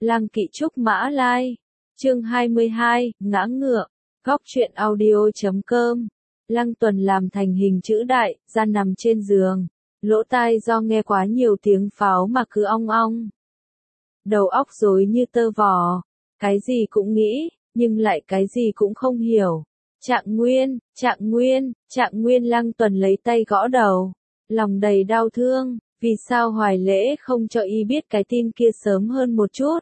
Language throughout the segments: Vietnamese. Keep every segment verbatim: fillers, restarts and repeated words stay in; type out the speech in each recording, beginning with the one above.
Lăng Kỵ Trúc Mã Lai. Chương hai mươi hai, ngã ngựa. Góc truyện audio chấm com. Lăng Tuần làm thành hình chữ đại, ra nằm trên giường. Lỗ tai do nghe quá nhiều tiếng pháo mà cứ ong ong. Đầu óc rối như tơ vò. Cái gì cũng nghĩ, nhưng lại cái gì cũng không hiểu. Trạng Nguyên, Trạng Nguyên, Trạng Nguyên. Lăng Tuần lấy tay gõ đầu. Lòng đầy đau thương, vì sao Hoài Lễ không cho y biết cái tin kia sớm hơn một chút.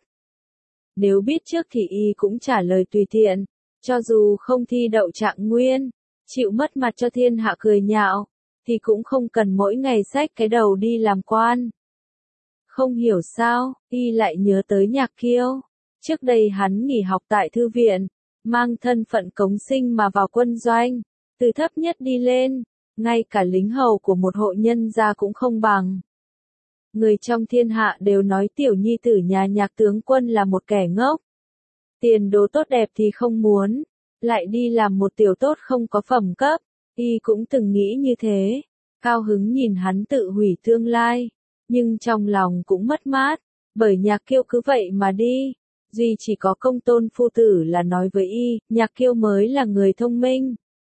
Nếu biết trước thì y cũng trả lời tùy tiện, cho dù không thi đậu Trạng Nguyên, chịu mất mặt cho thiên hạ cười nhạo, thì cũng không cần mỗi ngày xách cái đầu đi làm quan. Không hiểu sao, y lại nhớ tới Nhạc Kiêu. Trước đây hắn nghỉ học tại thư viện, mang thân phận cống sinh mà vào quân doanh, từ thấp nhất đi lên, ngay cả lính hầu của một hộ nhân gia cũng không bằng. Người trong thiên hạ đều nói tiểu nhi tử nhà Nhạc tướng quân là một kẻ ngốc. Tiền đồ tốt đẹp thì không muốn, lại đi làm một tiểu tốt không có phẩm cấp, y cũng từng nghĩ như thế, cao hứng nhìn hắn tự hủy tương lai, nhưng trong lòng cũng mất mát, bởi Nhạc Kiêu cứ vậy mà đi, duy chỉ có Công Tôn phu tử là nói với y, Nhạc Kiêu mới là người thông minh.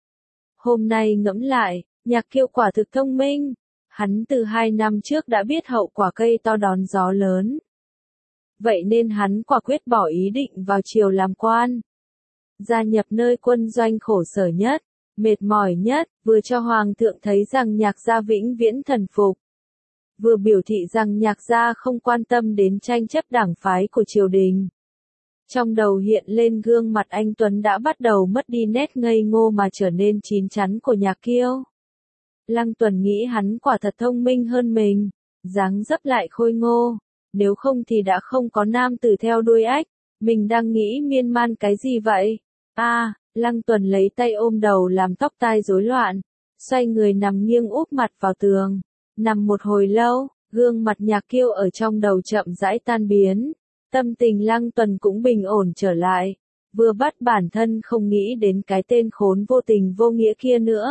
Hôm nay ngẫm lại, Nhạc Kiêu quả thực thông minh. Hắn từ hai năm trước đã biết hậu quả cây to đón gió lớn. Vậy nên hắn quả quyết bỏ ý định vào triều làm quan. Gia nhập nơi quân doanh khổ sở nhất, mệt mỏi nhất, vừa cho Hoàng thượng thấy rằng Nhạc gia vĩnh viễn thần phục. Vừa biểu thị rằng Nhạc gia không quan tâm đến tranh chấp đảng phái của triều đình. Trong đầu hiện lên gương mặt anh Tuấn đã bắt đầu mất đi nét ngây ngô mà trở nên chín chắn của Nhạc Kiêu. Lăng Tuần nghĩ hắn quả thật thông minh hơn mình, dáng dấp lại khôi ngô, nếu không thì đã không có nam tử theo đuôi ách, mình đang nghĩ miên man cái gì vậy? A, à, Lăng Tuần lấy tay ôm đầu làm tóc tai rối loạn, xoay người nằm nghiêng úp mặt vào tường, nằm một hồi lâu, gương mặt Nhạc Kiêu ở trong đầu chậm rãi tan biến, tâm tình Lăng Tuần cũng bình ổn trở lại, vừa bắt bản thân không nghĩ đến cái tên khốn vô tình vô nghĩa kia nữa.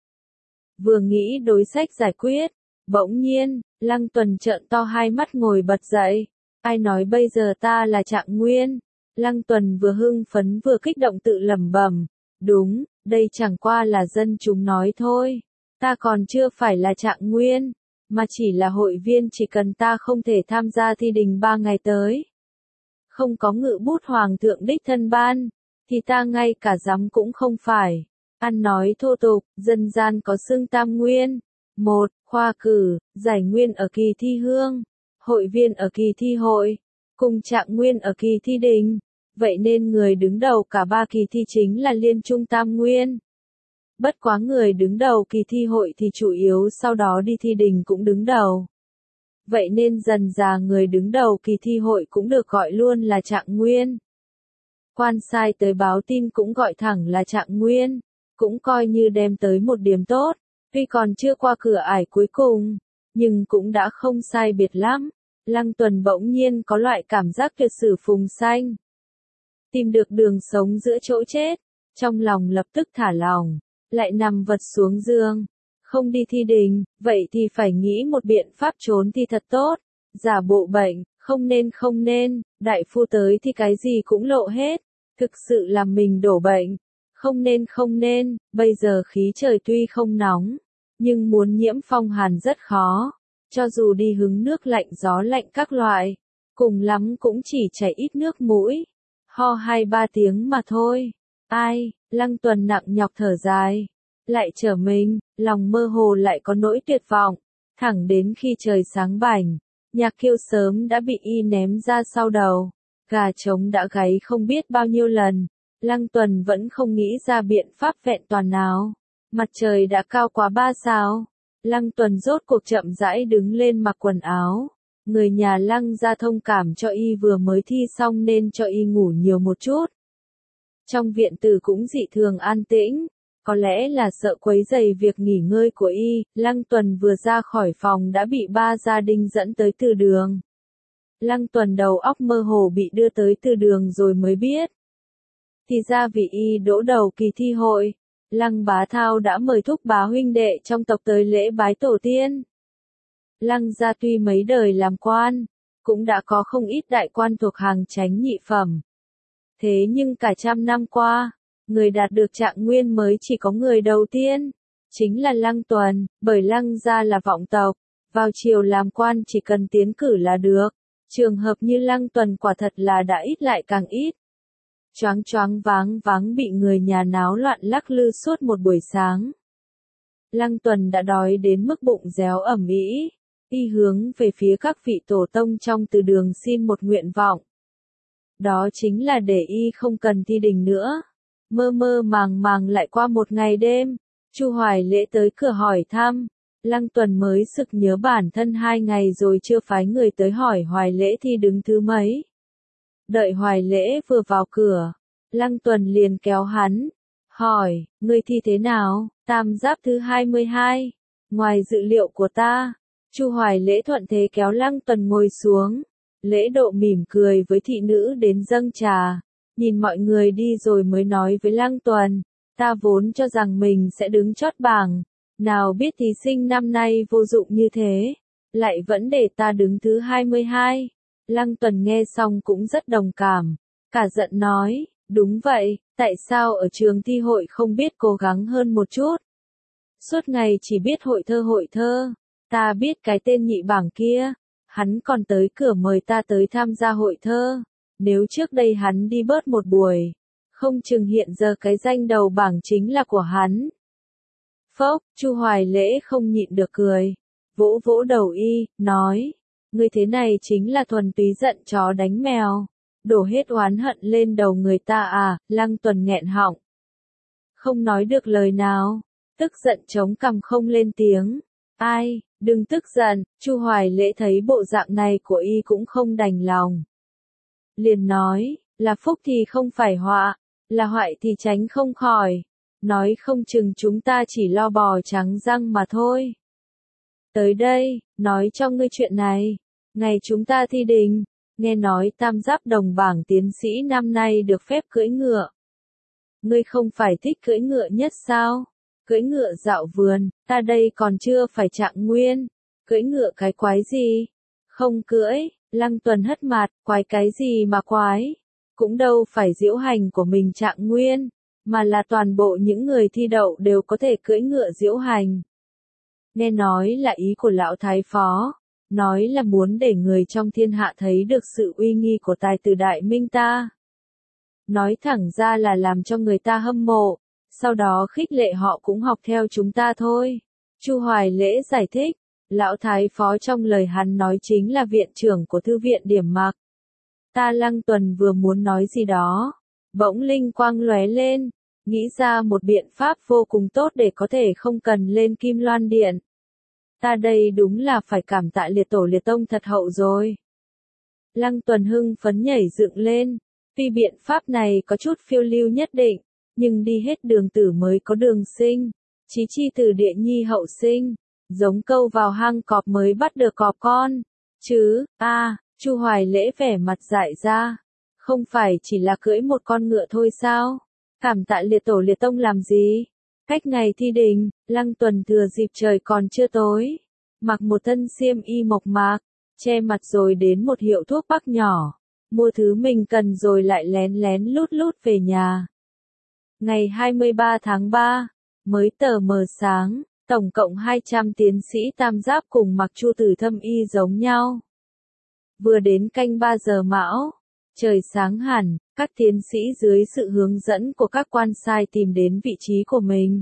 Vừa nghĩ đối sách giải quyết, bỗng nhiên, Lăng Tuần trợn to hai mắt ngồi bật dậy. Ai nói bây giờ ta là Trạng Nguyên? Lăng Tuần vừa hưng phấn vừa kích động tự lẩm bẩm. Đúng, đây chẳng qua là dân chúng nói thôi. Ta còn chưa phải là Trạng Nguyên, mà chỉ là hội viên, chỉ cần ta không thể tham gia thi đình ba ngày tới. Không có ngự bút Hoàng thượng đích thân ban, thì ta ngay cả giám cũng không phải. Ăn nói thô tục, dân gian có xưng tam nguyên. Một, khoa cử, giải nguyên ở kỳ thi hương, hội viên ở kỳ thi hội, cùng Trạng Nguyên ở kỳ thi đình. Vậy nên người đứng đầu cả ba kỳ thi chính là liên trung tam nguyên. Bất quá người đứng đầu kỳ thi hội thì chủ yếu sau đó đi thi đình cũng đứng đầu. Vậy nên dần dà người đứng đầu kỳ thi hội cũng được gọi luôn là Trạng Nguyên. Quan sai tới báo tin cũng gọi thẳng là Trạng Nguyên. Cũng coi như đem tới một điểm tốt, tuy còn chưa qua cửa ải cuối cùng, nhưng cũng đã không sai biệt lắm. Lăng Tuần bỗng nhiên có loại cảm giác tuyệt sử phùng sanh. Tìm được đường sống giữa chỗ chết, trong lòng lập tức thả lỏng, lại nằm vật xuống giường. Không đi thi đình, vậy thì phải nghĩ một biện pháp trốn thi thật tốt, giả bộ bệnh, không nên không nên, đại phu tới thì cái gì cũng lộ hết, thực sự làm mình đổ bệnh. Không nên không nên, bây giờ khí trời tuy không nóng, nhưng muốn nhiễm phong hàn rất khó, cho dù đi hứng nước lạnh gió lạnh các loại, cùng lắm cũng chỉ chảy ít nước mũi, ho hai ba tiếng mà thôi. Ai, Lăng Tuần nặng nhọc thở dài, lại trở mình, lòng mơ hồ lại có nỗi tuyệt vọng, thẳng đến khi trời sáng bảnh, Nhạc Kiêu sớm đã bị y ném ra sau đầu, gà trống đã gáy không biết bao nhiêu lần. Lăng Tuần vẫn không nghĩ ra biện pháp vẹn toàn nào. Mặt trời đã cao quá ba sao. Lăng Tuần rốt cuộc chậm rãi đứng lên mặc quần áo. Người nhà Lăng gia thông cảm cho y vừa mới thi xong nên cho y ngủ nhiều một chút. Trong viện tử cũng dị thường an tĩnh. Có lẽ là sợ quấy rầy việc nghỉ ngơi của y, Lăng Tuần vừa ra khỏi phòng đã bị ba gia đình dẫn tới từ đường. Lăng Tuần đầu óc mơ hồ bị đưa tới từ đường rồi mới biết. Thì ra vì y đỗ đầu kỳ thi hội, Lăng Bá Thao đã mời thúc bá huynh đệ trong tộc tới lễ bái tổ tiên. Lăng gia tuy mấy đời làm quan, cũng đã có không ít đại quan thuộc hàng chánh nhị phẩm. Thế nhưng cả trăm năm qua, người đạt được trạng nguyên mới chỉ có người đầu tiên, chính là Lăng Tuần, bởi Lăng gia là vọng tộc, vào triều làm quan chỉ cần tiến cử là được. Trường hợp như Lăng Tuần quả thật là đã ít lại càng ít. Choáng choáng váng váng bị người nhà náo loạn lắc lư suốt một buổi sáng. Lăng Tuần đã đói đến mức bụng réo ẩm ĩ, y hướng về phía các vị tổ tông trong từ đường xin một nguyện vọng. Đó chính là để y không cần thi đình nữa. Mơ mơ màng màng lại qua một ngày đêm, Chu Hoài Lễ tới cửa hỏi thăm, Lăng Tuần mới sực nhớ bản thân hai ngày rồi chưa phái người tới hỏi Hoài Lễ thi đứng thứ mấy. Đợi Hoài Lễ vừa vào cửa, Lăng Tuần liền kéo hắn, hỏi, ngươi thi thế nào? Tam giáp thứ hai mươi hai, ngoài dự liệu của ta. Chu Hoài Lễ thuận thế kéo Lăng Tuần ngồi xuống, Lễ Độ mỉm cười với thị nữ đến dâng trà, nhìn mọi người đi rồi mới nói với Lăng Tuần, ta vốn cho rằng mình sẽ đứng chót bảng, nào biết thí sinh năm nay vô dụng như thế, lại vẫn để ta đứng thứ hai mươi hai. Lăng Tuần nghe xong cũng rất đồng cảm, cả giận nói, đúng vậy, tại sao ở trường thi hội không biết cố gắng hơn một chút? Suốt ngày chỉ biết hội thơ hội thơ, ta biết cái tên nhị bảng kia, hắn còn tới cửa mời ta tới tham gia hội thơ, nếu trước đây hắn đi bớt một buổi, không chừng hiện giờ cái danh đầu bảng chính là của hắn. Phốc, Chu Hoài Lễ không nhịn được cười, vỗ vỗ đầu y, nói, ngươi thế này chính là thuần túy giận chó đánh mèo, đổ hết oán hận lên đầu người ta à. Lăng Tuần nghẹn họng, không nói được lời nào, tức giận chống cằm không lên tiếng. Ai, đừng tức giận. Chu Hoài Lễ thấy bộ dạng này của y cũng không đành lòng, liền nói, là phúc thì không phải họa, là hoại thì tránh không khỏi, nói không chừng chúng ta chỉ lo bò trắng răng mà thôi. Tới đây, nói cho ngươi chuyện này, ngày chúng ta thi đình, nghe nói tam giáp đồng bảng tiến sĩ năm nay được phép cưỡi ngựa. Ngươi không phải thích cưỡi ngựa nhất sao? Cưỡi ngựa dạo vườn, ta đây còn chưa phải trạng nguyên, cưỡi ngựa cái quái gì? Không cưỡi. Lăng Tuần hất mặt, quái cái gì mà quái? Cũng đâu phải diễu hành của mình trạng nguyên, mà là toàn bộ những người thi đậu đều có thể cưỡi ngựa diễu hành. Nghe nói là ý của lão thái phó, nói là muốn để người trong thiên hạ thấy được sự uy nghi của tài tử Đại Minh ta. Nói thẳng ra là làm cho người ta hâm mộ, sau đó khích lệ họ cũng học theo chúng ta thôi. Chu Hoài Lễ giải thích, lão thái phó trong lời hắn nói chính là viện trưởng của thư viện Điểm Mặc. Ta Lăng Tuần vừa muốn nói gì đó, bỗng linh quang lóe lên, nghĩ ra một biện pháp vô cùng tốt để có thể không cần lên Kim Loan Điện. Ta đây đúng là phải cảm tạ liệt tổ liệt tông thật hậu rồi. Lăng Tuần hưng phấn nhảy dựng lên, tuy biện pháp này có chút phiêu lưu nhất định, nhưng đi hết đường tử mới có đường sinh, chí chi từ địa nhi hậu sinh, giống câu vào hang cọp mới bắt được cọp con, chứ, a à, Chu Hoài Lễ vẻ mặt dại ra, không phải chỉ là cưỡi một con ngựa thôi sao? Cảm tạ liệt tổ liệt tông làm gì? Cách ngày thi đình, Lăng Tuần thừa dịp trời còn chưa tối, mặc một thân xiêm y mộc mạc, che mặt rồi đến một hiệu thuốc bắc nhỏ, mua thứ mình cần rồi lại lén lén lút lút về nhà. Ngày hai mươi ba tháng ba, mới tờ mờ sáng, tổng cộng hai trăm tiến sĩ tam giáp cùng mặc chu tử thâm y giống nhau. Vừa đến canh ba giờ mão, trời sáng hẳn, các tiến sĩ dưới sự hướng dẫn của các quan sai tìm đến vị trí của mình.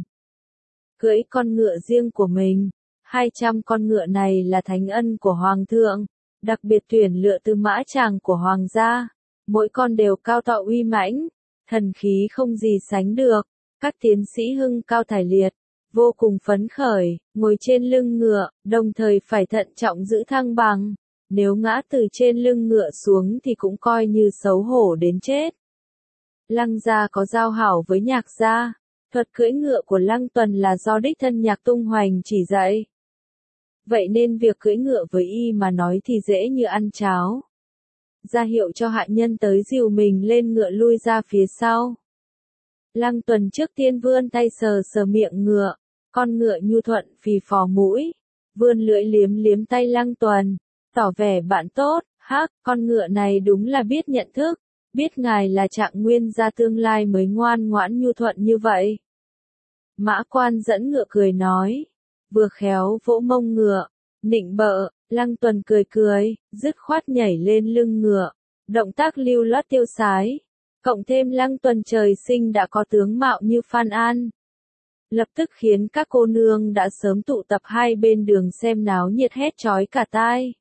Cưỡi con ngựa riêng của mình, hai trăm con ngựa này là thánh ân của Hoàng thượng, đặc biệt tuyển lựa từ mã tràng của Hoàng gia, mỗi con đều cao to uy mãnh, thần khí không gì sánh được. Các tiến sĩ hưng cao thải liệt, vô cùng phấn khởi, ngồi trên lưng ngựa, đồng thời phải thận trọng giữ thăng bằng. Nếu ngã từ trên lưng ngựa xuống thì cũng coi như xấu hổ đến chết. Lăng gia có giao hảo với Nhạc gia, thuật cưỡi ngựa của Lăng Tuần là do đích thân Nhạc Tung Hoành chỉ dạy. Vậy nên việc cưỡi ngựa với y mà nói thì dễ như ăn cháo. Ra hiệu cho hạ nhân tới dìu mình lên ngựa lui ra phía sau. Lăng Tuần trước tiên vươn tay sờ sờ miệng ngựa, con ngựa nhu thuận phì phò mũi, vươn lưỡi liếm liếm tay Lăng Tuần, tỏ vẻ bạn tốt, Hắc, con ngựa này đúng là biết nhận thức, biết ngài là Trạng Nguyên gia tương lai mới ngoan ngoãn nhu thuận như vậy. Mã Quan dẫn ngựa cười nói, vừa khéo vỗ mông ngựa, nịnh bợ. Lăng Tuần cười cười, dứt khoát nhảy lên lưng ngựa, động tác lưu loát tiêu sái, cộng thêm Lăng Tuần trời sinh đã có tướng mạo như Phan An. Lập tức khiến các cô nương đã sớm tụ tập hai bên đường xem náo nhiệt hét chói cả tai.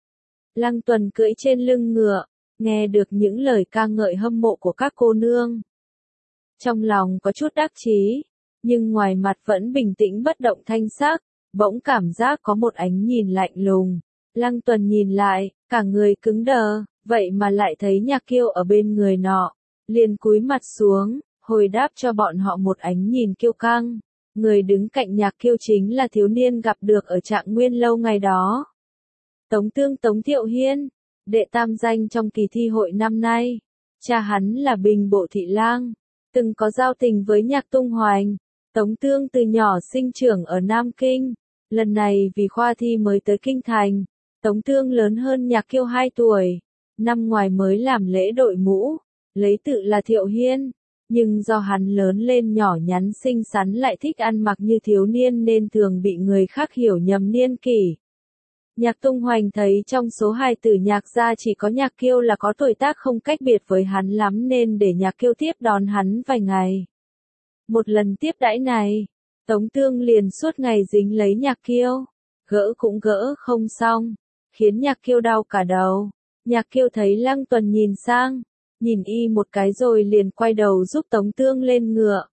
Lăng Tuần cưỡi trên lưng ngựa, nghe được những lời ca ngợi hâm mộ của các cô nương. Trong lòng có chút đắc chí, nhưng ngoài mặt vẫn bình tĩnh bất động thanh sắc, bỗng cảm giác có một ánh nhìn lạnh lùng. Lăng Tuần nhìn lại, cả người cứng đờ, vậy mà lại thấy Nhạc Kiêu ở bên người nọ, liền cúi mặt xuống, hồi đáp cho bọn họ một ánh nhìn kiêu căng. Người đứng cạnh Nhạc Kiêu chính là thiếu niên gặp được ở Trạng Nguyên lâu ngày đó. Tống Tương Tống Thiệu Hiên, đệ tam danh trong kỳ thi hội năm nay. Cha hắn là Bình Bộ thị lang, từng có giao tình với Nhạc Tung Hoành. Tống Tương từ nhỏ sinh trưởng ở Nam Kinh, lần này vì khoa thi mới tới Kinh Thành. Tống Tương lớn hơn Nhạc Kiêu hai tuổi, năm ngoài mới làm lễ đội mũ, lấy tự là Thiệu Hiên, nhưng do hắn lớn lên nhỏ nhắn xinh xắn lại thích ăn mặc như thiếu niên nên thường bị người khác hiểu nhầm niên kỷ. Nhạc Tung Hoành thấy trong số hài tử Nhạc gia chỉ có Nhạc Kiêu là có tuổi tác không cách biệt với hắn lắm nên để Nhạc Kiêu tiếp đón hắn vài ngày. Một lần tiếp đãi này, Tống Tương liền suốt ngày dính lấy Nhạc Kiêu, gỡ cũng gỡ không xong, khiến Nhạc Kiêu đau cả đầu. Nhạc Kiêu thấy Lăng Tuần nhìn sang, nhìn y một cái rồi liền quay đầu giúp Tống Tương lên ngựa.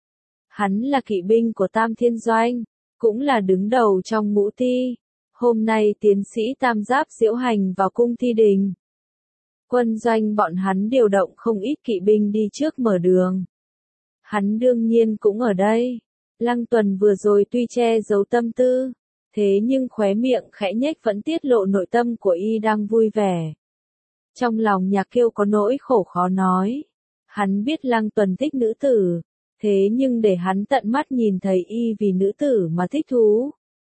Hắn là kỵ binh của Tam Thiên Doanh, cũng là đứng đầu trong ngũ ti. Hôm nay tiến sĩ Tam Giáp diễu hành vào cung thi đình. Quân doanh bọn hắn điều động không ít kỵ binh đi trước mở đường. Hắn đương nhiên cũng ở đây. Lăng Tuần vừa rồi tuy che giấu tâm tư, thế nhưng khóe miệng khẽ nhếch vẫn tiết lộ nội tâm của y đang vui vẻ. Trong lòng Nhạc Kiêu có nỗi khổ khó nói. Hắn biết Lăng Tuần thích nữ tử, thế nhưng để hắn tận mắt nhìn thấy y vì nữ tử mà thích thú,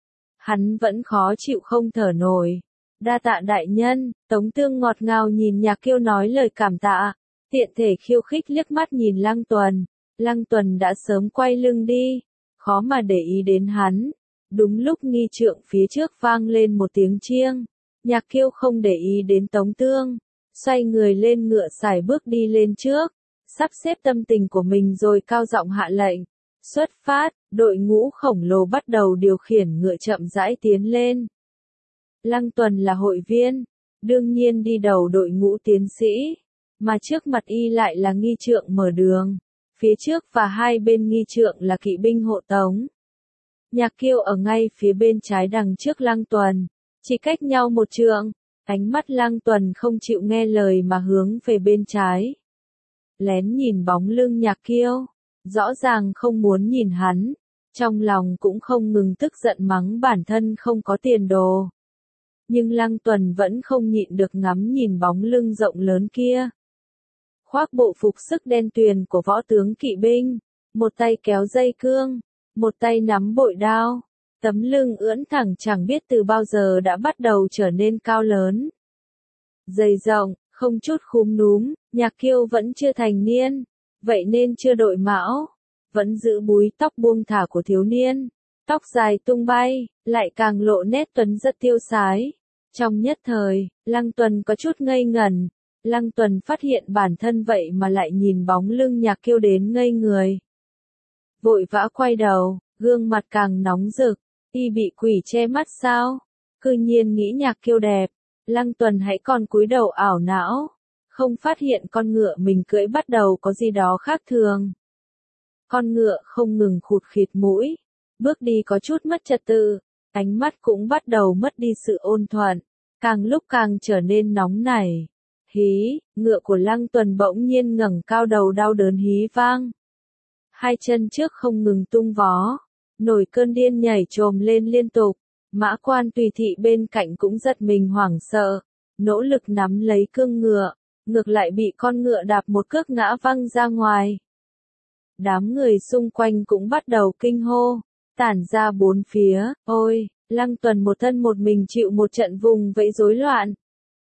hắn vẫn khó chịu không thở nổi. Đa tạ đại nhân. Tống Tương ngọt ngào nhìn Nhạc Kiêu nói lời cảm tạ, tiện thể khiêu khích liếc mắt nhìn Lăng Tuần. Lăng Tuần đã sớm quay lưng đi, khó mà để ý đến hắn. Đúng lúc nghi trượng phía trước vang lên một tiếng chiêng, Nhạc Kiêu không để ý đến Tống Tương, xoay người lên ngựa sải bước đi lên trước, sắp xếp tâm tình của mình rồi cao giọng hạ lệnh. Xuất phát, đội ngũ khổng lồ bắt đầu điều khiển ngựa chậm rãi tiến lên. Lăng Tuần là hội viên, đương nhiên đi đầu đội ngũ tiến sĩ, mà trước mặt y lại là nghi trượng mở đường, phía trước và hai bên nghi trượng là kỵ binh hộ tống. Nhạc Kiêu ở ngay phía bên trái đằng trước Lăng Tuần, chỉ cách nhau một trượng, ánh mắt Lăng Tuần không chịu nghe lời mà hướng về bên trái. Lén nhìn bóng lưng Nhạc Kiêu, rõ ràng không muốn nhìn hắn, trong lòng cũng không ngừng tức giận mắng bản thân không có tiền đồ. Nhưng Lăng Tuần vẫn không nhịn được ngắm nhìn bóng lưng rộng lớn kia. Khoác bộ phục sức đen tuyền của võ tướng kỵ binh, một tay kéo dây cương, một tay nắm bội đao, tấm lưng ưỡn thẳng chẳng biết từ bao giờ đã bắt đầu trở nên cao lớn. Dày rộng, không chút khúm núm, Nhạc Kiêu vẫn chưa thành niên, vậy nên chưa đội mão, vẫn giữ búi tóc buông thả của thiếu niên, tóc dài tung bay, lại càng lộ nét tuấn rất tiêu sái. Trong nhất thời, Lăng Tuần có chút ngây ngẩn, Lăng Tuần phát hiện bản thân vậy mà lại nhìn bóng lưng Nhạc Kiêu đến ngây người. Vội vã quay đầu, gương mặt càng nóng rực, y bị quỷ che mắt sao? Cư nhiên nghĩ Nhạc Kiêu đẹp, Lăng Tuần hãy còn cúi đầu ảo não, không phát hiện con ngựa mình cưỡi bắt đầu có gì đó khác thường. Con ngựa không ngừng khụt khịt mũi, bước đi có chút mất trật tự, ánh mắt cũng bắt đầu mất đi sự ôn thuận, càng lúc càng trở nên nóng nảy. Hí, ngựa của Lăng Tuần bỗng nhiên ngẩng cao đầu đau đớn hí vang. Hai chân trước không ngừng tung vó, nổi cơn điên nhảy trồm lên liên tục, Mã Quan tùy thị bên cạnh cũng giật mình hoảng sợ, nỗ lực nắm lấy cương ngựa, ngược lại bị con ngựa đạp một cước ngã văng ra ngoài. Đám người xung quanh cũng bắt đầu kinh hô, tản ra bốn phía, ôi, Lăng Tuần một thân một mình chịu một trận vùng vẫy rối loạn.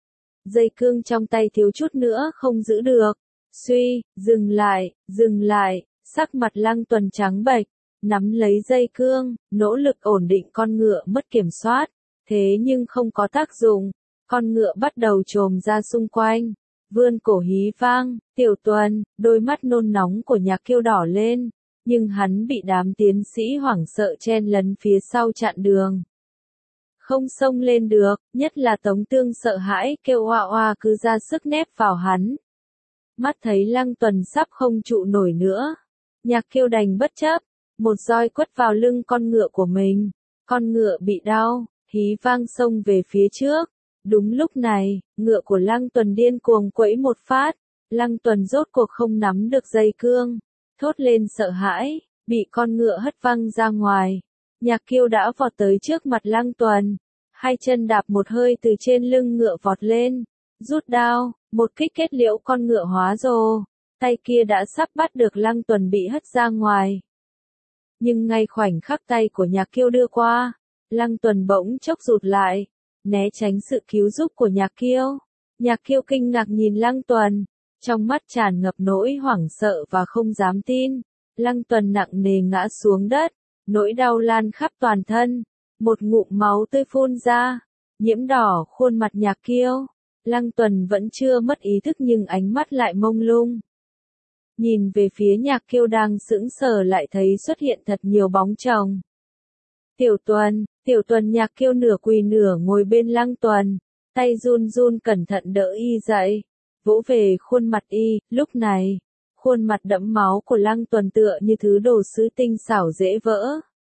dây cương trong tay thiếu chút nữa không giữ được. Suy, dừng lại, dừng lại, sắc mặt Lăng Tuần trắng bệch, nắm lấy dây cương, nỗ lực ổn định con ngựa mất kiểm soát, thế nhưng không có tác dụng, con ngựa bắt đầu trồm ra xung quanh, vươn cổ hí vang, Tiểu Tuần, đôi mắt nôn nóng của Nhạc Kiêu đỏ lên, nhưng hắn bị đám tiến sĩ hoảng sợ chen lấn phía sau chặn đường. Không xông lên được, nhất là Tống Tương sợ hãi kêu oa oa cứ ra sức nép vào hắn. Mắt thấy Lăng Tuần sắp không trụ nổi nữa, Nhạc Kiêu đành bất chấp, một roi quất vào lưng con ngựa của mình, con ngựa bị đau, hí vang xông về phía trước. Đúng lúc này, ngựa của Lăng Tuần điên cuồng quẫy một phát, Lăng Tuần rốt cuộc không nắm được dây cương, thốt lên sợ hãi, bị con ngựa hất văng ra ngoài. Nhạc Kiêu đã vọt tới trước mặt Lăng Tuần, hai chân đạp một hơi từ trên lưng ngựa vọt lên, rút đao, một kích kết liễu con ngựa hóa rồ, tay kia đã sắp bắt được Lăng Tuần bị hất ra ngoài. Nhưng ngay khoảnh khắc tay của Nhạc Kiêu đưa qua, Lăng Tuần bỗng chốc rụt lại, né tránh sự cứu giúp của Nhạc Kiêu. Nhạc Kiêu kinh ngạc nhìn Lăng Tuần, trong mắt tràn ngập nỗi hoảng sợ và không dám tin. Lăng Tuần nặng nề ngã xuống đất, nỗi đau lan khắp toàn thân, một ngụm máu tươi phun ra, nhiễm đỏ khuôn mặt Nhạc Kiêu. Lăng Tuần vẫn chưa mất ý thức nhưng ánh mắt lại mông lung. Nhìn về phía Nhạc Kiêu đang sững sờ lại thấy xuất hiện thật nhiều bóng chồng. Tiểu Tuần, Tiểu Tuần. Nhạc Kiêu nửa quỳ nửa ngồi bên Lăng Tuần, tay run run cẩn thận đỡ y dậy, vỗ về khuôn mặt y. Lúc này, khuôn mặt đẫm máu của Lăng Tuần tựa như thứ đồ sứ tinh xảo dễ vỡ.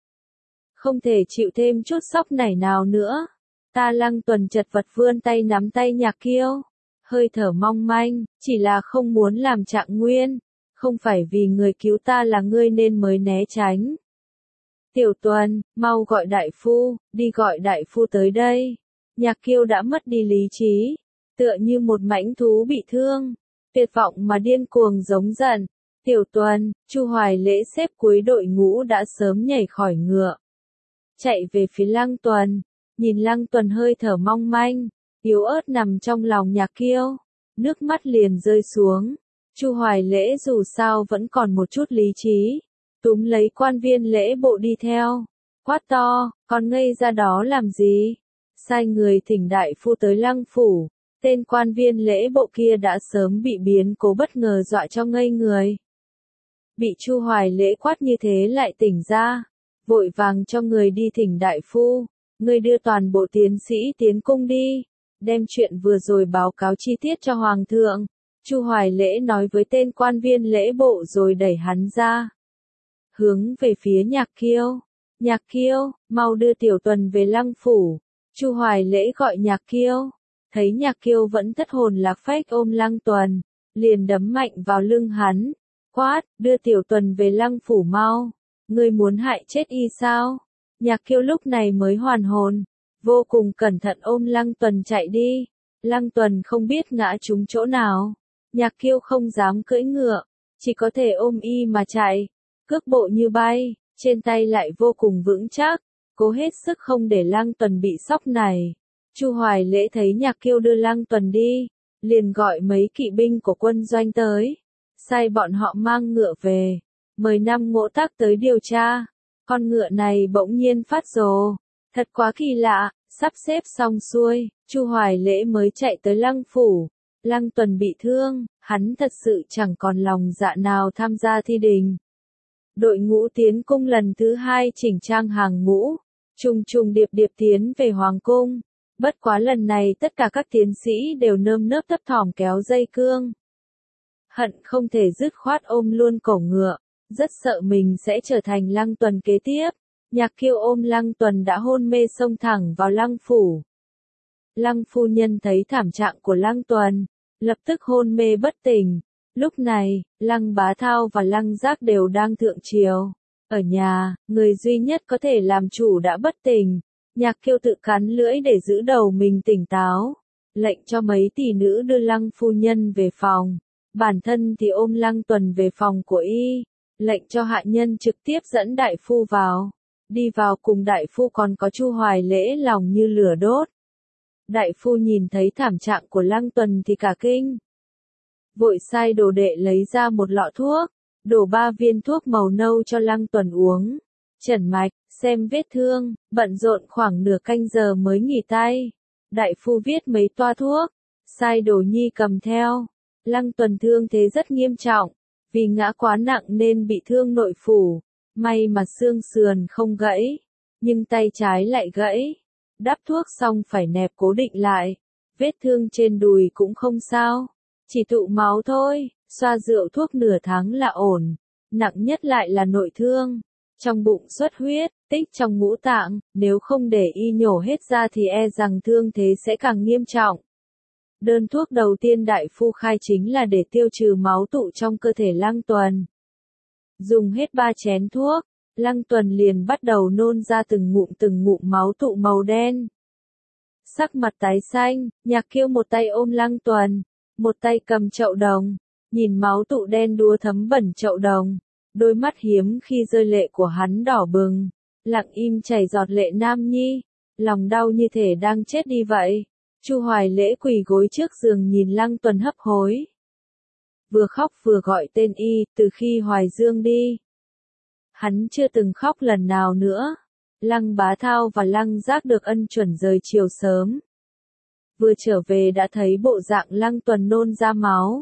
Không thể chịu thêm chút sóc nảy nào nữa. Ta Lăng Tuần chật vật vươn tay nắm tay Nhạc Kiêu, hơi thở mong manh, chỉ là không muốn làm trạng nguyên, không phải vì người cứu ta là ngươi nên mới né tránh. Tiểu Tuần, mau gọi đại phu, đi gọi đại phu tới đây. Nhạc Kiêu đã mất đi lý trí, tựa như một mãnh thú bị thương, tuyệt vọng mà điên cuồng giống giận. Tiểu Tuần, Chu Hoài Lễ xếp cuối đội ngũ đã sớm nhảy khỏi ngựa, chạy về phía Lăng Tuần, nhìn Lăng Tuần hơi thở mong manh, yếu ớt nằm trong lòng Nhạc Kiêu, nước mắt liền rơi xuống. Chu Hoài Lễ dù sao vẫn còn một chút lý trí, túm lấy quan viên lễ bộ đi theo, quát to, còn ngây ra đó làm gì? Sai người thỉnh đại phu tới Lăng phủ. Tên quan viên lễ bộ kia đã sớm bị biến cố bất ngờ dọa cho ngây người. Bị Chu Hoài Lễ quát như thế lại tỉnh ra, vội vàng cho người đi thỉnh đại phu, người đưa toàn bộ tiến sĩ tiến cung đi, đem chuyện vừa rồi báo cáo chi tiết cho Hoàng thượng. Chu Hoài Lễ nói với tên quan viên lễ bộ rồi đẩy hắn ra, hướng về phía Nhạc Kiêu. Nhạc Kiêu, mau đưa Tiểu Tuần về Lăng phủ. Chu Hoài Lễ gọi Nhạc Kiêu, thấy Nhạc Kiêu vẫn thất hồn lạc phách ôm Lăng Tuần, liền đấm mạnh vào lưng hắn, quát, đưa Tiểu Tuần về Lăng phủ mau, ngươi muốn hại chết y sao? Nhạc Kiêu lúc này mới hoàn hồn, vô cùng cẩn thận ôm Lăng Tuần chạy đi. Lăng Tuần không biết ngã trúng chỗ nào, Nhạc Kiêu không dám cưỡi ngựa, chỉ có thể ôm y mà chạy, cước bộ như bay, trên tay lại vô cùng vững chắc, cố hết sức không để Lăng Tuần bị sốc này. Chu Hoài Lễ thấy Nhạc Kiêu đưa Lăng Tuần đi, liền gọi mấy kỵ binh của quân doanh tới, sai bọn họ mang ngựa về, mời năm ngỗ tác tới điều tra. Con ngựa này bỗng nhiên phát rồ, thật quá kỳ lạ. Sắp xếp xong xuôi, Chu Hoài Lễ mới chạy tới Lăng phủ. Lăng Tuần bị thương, hắn thật sự chẳng còn lòng dạ nào tham gia thi đình. Đội ngũ tiến cung lần thứ hai chỉnh trang hàng ngũ, trùng trùng điệp điệp tiến về Hoàng cung. Bất quá lần này tất cả các tiến sĩ đều nơm nớp thấp thỏm kéo dây cương. Hận không thể dứt khoát ôm luôn cổ ngựa, rất sợ mình sẽ trở thành Lăng Tuần kế tiếp. Nhạc Kiêu ôm Lăng Tuần đã hôn mê xông thẳng vào Lăng phủ. Lăng phu nhân thấy thảm trạng của Lăng Tuần, lập tức hôn mê bất tỉnh. Lúc này, Lăng Bá Thao và Lăng Giác đều đang thượng triều. Ở nhà, người duy nhất có thể làm chủ đã bất tỉnh. Nhạc Kiêu tự cắn lưỡi để giữ đầu mình tỉnh táo, lệnh cho mấy tỷ nữ đưa Lăng phu nhân về phòng, bản thân thì ôm Lăng Tuần về phòng của y, lệnh cho hạ nhân trực tiếp dẫn đại phu vào. Đi vào cùng đại phu còn có Chu Hoài Lễ lòng như lửa đốt. Đại phu nhìn thấy thảm trạng của Lăng Tuần thì cả kinh. Vội sai đồ đệ lấy ra một lọ thuốc, đổ ba viên thuốc màu nâu cho Lăng Tuần uống. Chẩn mạch, xem vết thương, bận rộn khoảng nửa canh giờ mới nghỉ tay. Đại phu viết mấy toa thuốc, sai Đồ Nhi cầm theo. Lăng Tuần thương thế rất nghiêm trọng, vì ngã quá nặng nên bị thương nội phủ. May mà xương sườn không gãy, nhưng tay trái lại gãy. Đắp thuốc xong phải nẹp cố định lại. Vết thương trên đùi cũng không sao, chỉ tụ máu thôi, xoa rượu thuốc nửa tháng là ổn. Nặng nhất lại là nội thương. Trong bụng xuất huyết, tích trong ngũ tạng, nếu không để y nhổ hết ra thì e rằng thương thế sẽ càng nghiêm trọng. Đơn thuốc đầu tiên đại phu khai chính là để tiêu trừ máu tụ trong cơ thể Lăng Tuần. Dùng hết ba chén thuốc, Lăng Tuần liền bắt đầu nôn ra từng ngụm từng ngụm máu tụ màu đen. Sắc mặt tái xanh, Nhạc Kiêu một tay ôm Lăng Tuần, một tay cầm chậu đồng, nhìn máu tụ đen đúa thấm bẩn chậu đồng. Đôi mắt hiếm khi rơi lệ của hắn đỏ bừng, lặng im chảy giọt lệ nam nhi, lòng đau như thể đang chết đi vậy. Chu Hoài Lễ quỳ gối trước giường nhìn Lăng Tuần hấp hối. Vừa khóc vừa gọi tên y, từ khi Hoài Dương đi. Hắn chưa từng khóc lần nào nữa. Lăng Bá Thao và Lăng Giác được ân chuẩn rời chiều sớm. Vừa trở về đã thấy bộ dạng Lăng Tuần nôn ra máu.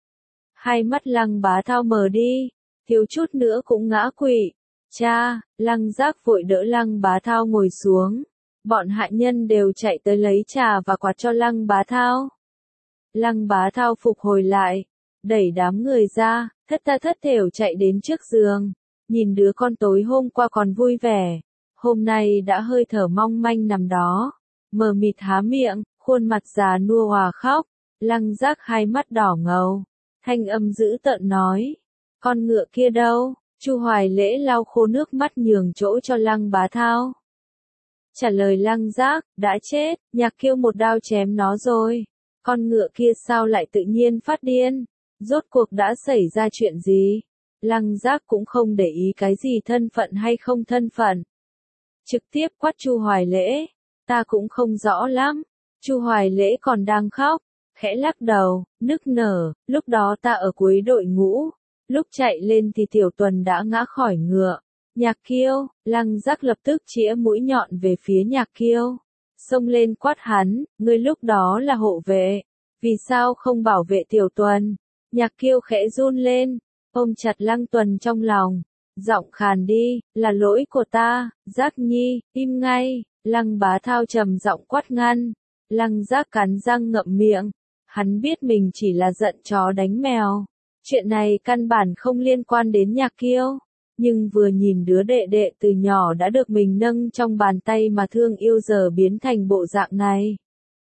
Hai mắt Lăng Bá Thao mờ đi, thiếu chút nữa cũng ngã quỵ. Cha, Lăng Giác vội đỡ Lăng Bá Thao ngồi xuống. Bọn hạ nhân đều chạy tới lấy trà và quạt cho Lăng Bá Thao. Lăng Bá Thao phục hồi lại, đẩy đám người ra, thất tha thất thểu chạy đến trước giường. Nhìn đứa con tối hôm qua còn vui vẻ, hôm nay đã hơi thở mong manh nằm đó. Mờ mịt há miệng, khuôn mặt già nua hòa khóc. Lăng Giác hai mắt đỏ ngầu, thanh âm dữ tợn nói. Con ngựa kia đâu? Chu Hoài Lễ lau khô nước mắt nhường chỗ cho Lăng Bá Thao. Trả lời Lăng Giác, đã chết, Nhạc Kiêu một đao chém nó rồi. Con ngựa kia sao lại tự nhiên phát điên? Rốt cuộc đã xảy ra chuyện gì? Lăng Giác cũng không để ý cái gì thân phận hay không thân phận. Trực tiếp quát Chu Hoài Lễ, ta cũng không rõ lắm. Chu Hoài Lễ còn đang khóc, khẽ lắc đầu, nức nở, lúc đó ta ở cuối đội ngũ. Lúc chạy lên thì Tiểu Tuần đã ngã khỏi ngựa. Nhạc Kiêu, Lăng Giác lập tức chĩa mũi nhọn về phía Nhạc Kiêu. Xông lên quát hắn, ngươi lúc đó là hộ vệ. Vì sao không bảo vệ Tiểu Tuần? Nhạc Kiêu khẽ run lên, ôm chặt Lăng Tuần trong lòng. Giọng khàn đi, là lỗi của ta, Giác Nhi, im ngay. Lăng Bá Thao trầm giọng quát ngăn. Lăng Giác cắn răng ngậm miệng. Hắn biết mình chỉ là giận chó đánh mèo. Chuyện này căn bản không liên quan đến Nhạc Kiêu, nhưng vừa nhìn đứa đệ đệ từ nhỏ đã được mình nâng trong bàn tay mà thương yêu giờ biến thành bộ dạng này.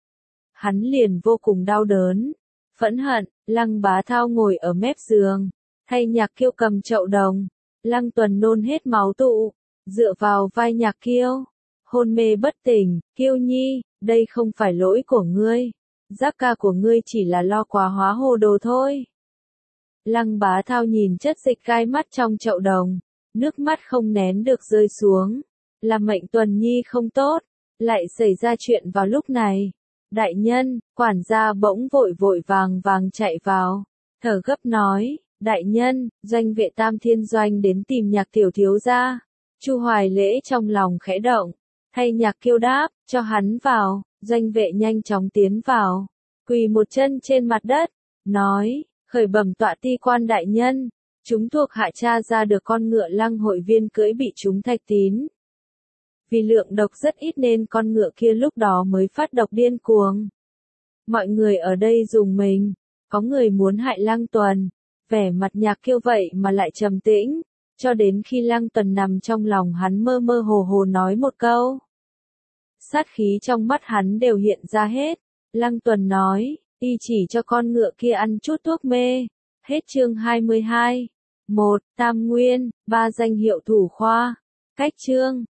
Hắn liền vô cùng đau đớn, phẫn hận. Lăng Bá Thao ngồi ở mép giường, thay Nhạc Kiêu cầm chậu đồng. Lăng Tuần nôn hết máu tụ, dựa vào vai Nhạc Kiêu, hôn mê bất tỉnh. Kiêu Nhi, đây không phải lỗi của ngươi, Giác ca của ngươi chỉ là lo quá hóa hồ đồ thôi. Lăng Bá Thao nhìn chất dịch gai mắt trong chậu đồng, nước mắt không nén được rơi xuống. Là mệnh Tuần Nhi không tốt, lại xảy ra chuyện vào lúc này. Đại nhân, quản gia bỗng vội vội vàng vàng chạy vào, thở gấp nói, đại nhân, doanh vệ Tam Thiên Doanh đến tìm Nhạc tiểu thiếu gia. Chu Hoài Lễ trong lòng khẽ động, thay Nhạc Kiêu đáp, cho hắn vào. Doanh vệ nhanh chóng tiến vào, quỳ một chân trên mặt đất, nói, khởi bẩm tọa ti quan đại nhân, chúng thuộc hạ tra ra được con ngựa Lăng hội viên cưỡi bị trúng thạch tín. Vì lượng độc rất ít nên con ngựa kia lúc đó mới phát độc điên cuồng. Mọi người ở đây dùng mình, có người muốn hại Lăng Tuần, vẻ mặt Nhạc Kiêu vậy mà lại trầm tĩnh, cho đến khi Lăng Tuần nằm trong lòng hắn mơ mơ hồ hồ nói một câu. Sát khí trong mắt hắn đều hiện ra hết. Lăng Tuần nói, y chỉ cho con ngựa kia ăn chút thuốc mê. Hết chương hai mươi hai. một. Tam Nguyên, ba danh hiệu thủ khoa. Cách chương